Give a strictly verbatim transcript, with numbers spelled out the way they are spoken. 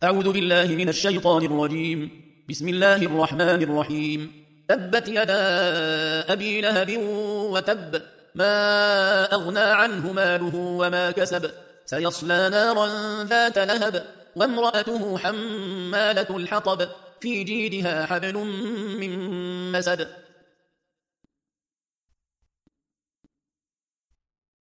أعوذ بالله من الشيطان الرجيم. بسم الله الرحمن الرحيم. تبت يدا أبي لهب وتب، ما أغنى عنه ماله وما كسب، سيصلى نارا ذات لهب، وامرأته حمالة الحطب، في جيدها حبل من مسد.